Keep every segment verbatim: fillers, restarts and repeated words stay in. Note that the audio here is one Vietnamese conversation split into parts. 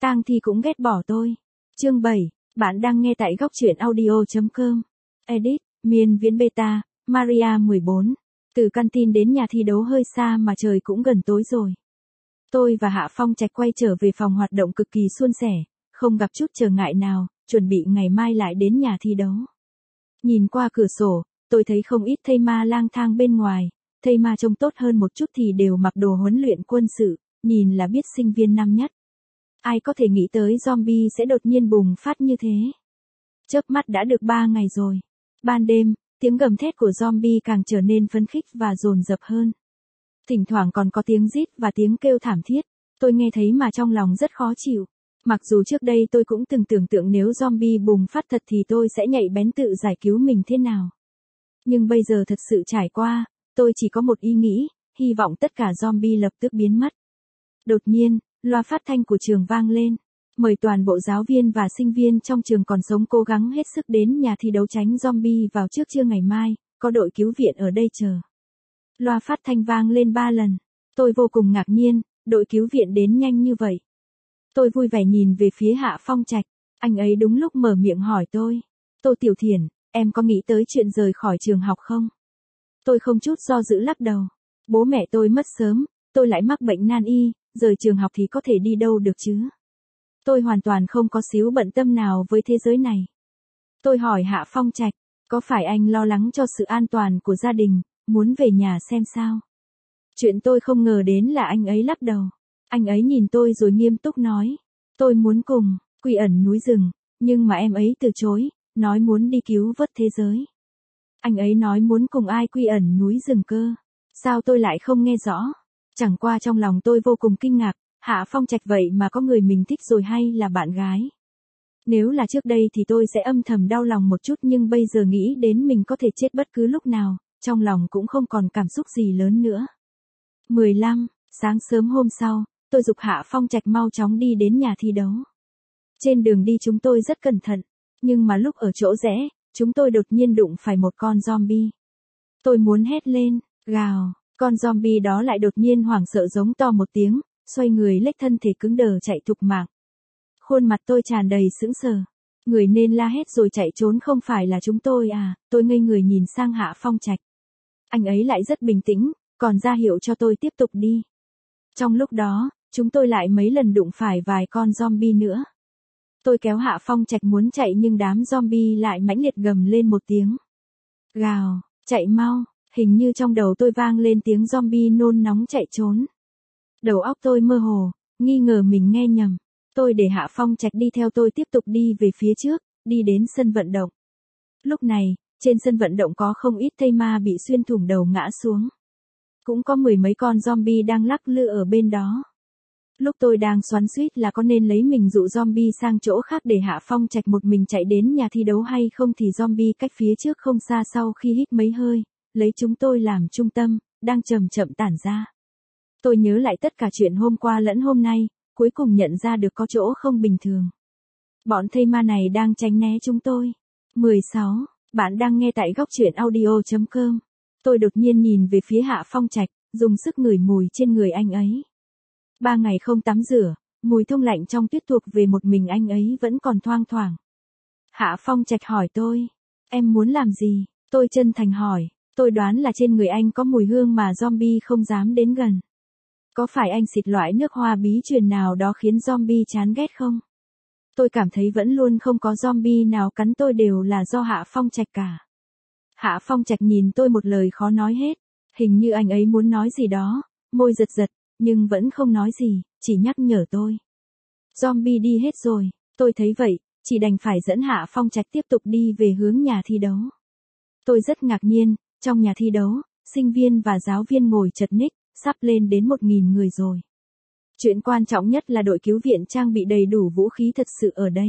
Tang Thi cũng ghét bỏ tôi. Chương bảy, bạn đang nghe tại góc truyện audio chấm com. Edit, Miên Viễn Beta, Maria mười bốn. Từ căn tin đến nhà thi đấu hơi xa mà trời cũng gần tối rồi. Tôi và Hạ Phong Trạch quay trở về phòng hoạt động cực kỳ suôn sẻ, không gặp chút trở ngại nào, chuẩn bị ngày mai lại đến nhà thi đấu. Nhìn qua cửa sổ, tôi thấy không ít thây ma lang thang bên ngoài, thây ma trông tốt hơn một chút thì đều mặc đồ huấn luyện quân sự, nhìn là biết sinh viên năm nhất. Ai có thể nghĩ tới zombie sẽ đột nhiên bùng phát như thế. Chớp mắt đã được ba ngày rồi. Ban đêm, tiếng gầm thét của zombie càng trở nên phấn khích và dồn dập hơn. Thỉnh thoảng còn có tiếng rít và tiếng kêu thảm thiết. Tôi nghe thấy mà trong lòng rất khó chịu. Mặc dù trước đây tôi cũng từng tưởng tượng nếu zombie bùng phát thật thì tôi sẽ nhạy bén tự giải cứu mình thế nào. Nhưng bây giờ thật sự trải qua, tôi chỉ có một ý nghĩ, hy vọng tất cả zombie lập tức biến mất. Đột nhiên, loa phát thanh của trường vang lên. Mời toàn bộ giáo viên và sinh viên trong trường còn sống cố gắng hết sức đến nhà thi đấu tránh zombie vào trước trưa ngày mai, có đội cứu viện ở đây chờ. Loa phát thanh vang lên ba lần. Tôi vô cùng ngạc nhiên, đội cứu viện đến nhanh như vậy. Tôi vui vẻ nhìn về phía Hạ Phong Trạch, anh ấy đúng lúc mở miệng hỏi tôi. Tô Tiểu Thiển, em có nghĩ tới chuyện rời khỏi trường học không? Tôi không chút do dự lắc đầu. Bố mẹ tôi mất sớm, tôi lại mắc bệnh nan y, rời trường học thì có thể đi đâu được chứ? Tôi hoàn toàn không có xíu bận tâm nào với thế giới này. Tôi hỏi Hạ Phong Trạch, có phải anh lo lắng cho sự an toàn của gia đình, muốn về nhà xem sao? Chuyện tôi không ngờ đến là anh ấy lắc đầu. Anh ấy nhìn tôi rồi nghiêm túc nói, tôi muốn cùng, quy ẩn núi rừng, nhưng mà em ấy từ chối, nói muốn đi cứu vớt thế giới. Anh ấy nói muốn cùng ai quy ẩn núi rừng cơ? Sao tôi lại không nghe rõ? Chẳng qua trong lòng tôi vô cùng kinh ngạc, Hạ Phong Trạch vậy mà có người mình thích rồi hay là bạn gái? Nếu là trước đây thì tôi sẽ âm thầm đau lòng một chút nhưng bây giờ nghĩ đến mình có thể chết bất cứ lúc nào, trong lòng cũng không còn cảm xúc gì lớn nữa. mười lăm, sáng sớm hôm sau, tôi giục Hạ Phong Trạch mau chóng đi đến nhà thi đấu. Trên đường đi chúng tôi rất cẩn thận, nhưng mà lúc ở chỗ rẽ, chúng tôi đột nhiên đụng phải một con zombie. Tôi muốn hét lên, gào, con zombie đó lại đột nhiên hoảng sợ giống to một tiếng, xoay người lếch thân thể cứng đờ chạy thục mạng. Khuôn mặt tôi tràn đầy sững sờ. Người nên la hét rồi chạy trốn không phải là chúng tôi à? Tôi ngây người nhìn sang Hạ Phong Trạch. Anh ấy lại rất bình tĩnh, còn ra hiệu cho tôi tiếp tục đi. Trong lúc đó, chúng tôi lại mấy lần đụng phải vài con zombie nữa. Tôi kéo Hạ Phong Trạch muốn chạy nhưng đám zombie lại mãnh liệt gầm lên một tiếng. Gào, chạy mau, hình như trong đầu tôi vang lên tiếng zombie nôn nóng chạy trốn. Đầu óc tôi mơ hồ, nghi ngờ mình nghe nhầm. Tôi để Hạ Phong Trạch đi theo tôi tiếp tục đi về phía trước, đi đến sân vận động. Lúc này, trên sân vận động có không ít thây ma bị xuyên thủng đầu ngã xuống. Cũng có mười mấy con zombie đang lắc lư ở bên đó. Lúc tôi đang xoắn xuýt là có nên lấy mình dụ zombie sang chỗ khác để Hạ Phong Trạch một mình chạy đến nhà thi đấu hay không thì zombie cách phía trước không xa sau khi hít mấy hơi, lấy chúng tôi làm trung tâm, đang chậm chậm tản ra. Tôi nhớ lại tất cả chuyện hôm qua lẫn hôm nay, cuối cùng nhận ra được có chỗ không bình thường. Bọn thây ma này đang tránh né chúng tôi. mười sáu. Bạn đang nghe tại góc truyện audio chấm com. Tôi đột nhiên nhìn về phía Hạ Phong Trạch, dùng sức ngửi mùi trên người anh ấy. Ba ngày không tắm rửa, mùi thông lạnh trong tuyết thuộc về một mình anh ấy vẫn còn thoang thoảng. Hạ Phong Trạch hỏi tôi, em muốn làm gì? Tôi chân thành hỏi, tôi đoán là trên người anh có mùi hương mà zombie không dám đến gần. Có phải anh xịt loại nước hoa bí truyền nào đó khiến zombie chán ghét không? Tôi cảm thấy vẫn luôn không có zombie nào cắn tôi đều là do Hạ Phong Trạch cả. Hạ Phong Trạch nhìn tôi một lời khó nói hết. Hình như anh ấy muốn nói gì đó, môi giật giật, nhưng vẫn không nói gì, chỉ nhắc nhở tôi. Zombie đi hết rồi, tôi thấy vậy, chỉ đành phải dẫn Hạ Phong Trạch tiếp tục đi về hướng nhà thi đấu. Tôi rất ngạc nhiên, trong nhà thi đấu, sinh viên và giáo viên ngồi chật ních, sắp lên đến một nghìn người rồi. Chuyện quan trọng nhất là đội cứu viện trang bị đầy đủ vũ khí thật sự ở đây.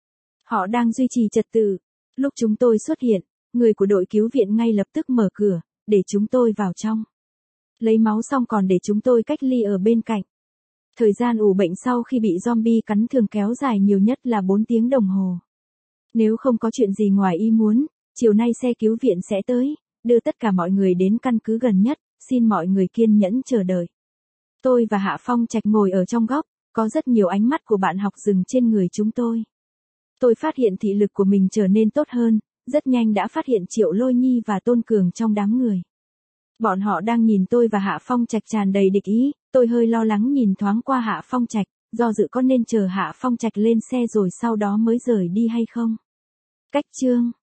Họ đang duy trì trật tự. Lúc chúng tôi xuất hiện, người của đội cứu viện ngay lập tức mở cửa, để chúng tôi vào trong. Lấy máu xong còn để chúng tôi cách ly ở bên cạnh. Thời gian ủ bệnh sau khi bị zombie cắn thường kéo dài nhiều nhất là bốn tiếng đồng hồ. Nếu không có chuyện gì ngoài ý muốn, chiều nay xe cứu viện sẽ tới, đưa tất cả mọi người đến căn cứ gần nhất, xin mọi người kiên nhẫn chờ đợi. Tôi và Hạ Phong Trạch ngồi ở trong góc, Có rất nhiều ánh mắt của bạn học dừng trên người chúng tôi. Tôi phát hiện thị lực của mình trở nên tốt hơn, rất nhanh đã phát hiện Triệu Lôi Nhi và Tôn Cường trong đám người. Bọn họ đang nhìn tôi và Hạ Phong Trạch tràn đầy địch ý, tôi hơi lo lắng nhìn thoáng qua Hạ Phong Trạch, do dự có nên chờ Hạ Phong Trạch lên xe rồi sau đó mới rời đi hay không. Cách chương